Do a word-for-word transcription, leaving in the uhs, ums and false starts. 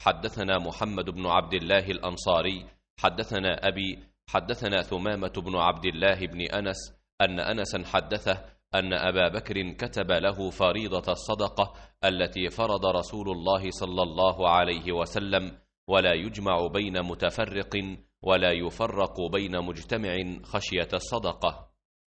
حدثنا محمد بن عبد الله الأنصاري حدثنا أبي حدثنا ثمامة بن عبد الله بن أنس أن أنسا حدثه أن أبا بكر كتب له فريضة الصدقة التي فرض رسول الله صلى الله عليه وسلم، ولا يجمع بين متفرق ولا يفرق بين مجتمع خشية الصدقة.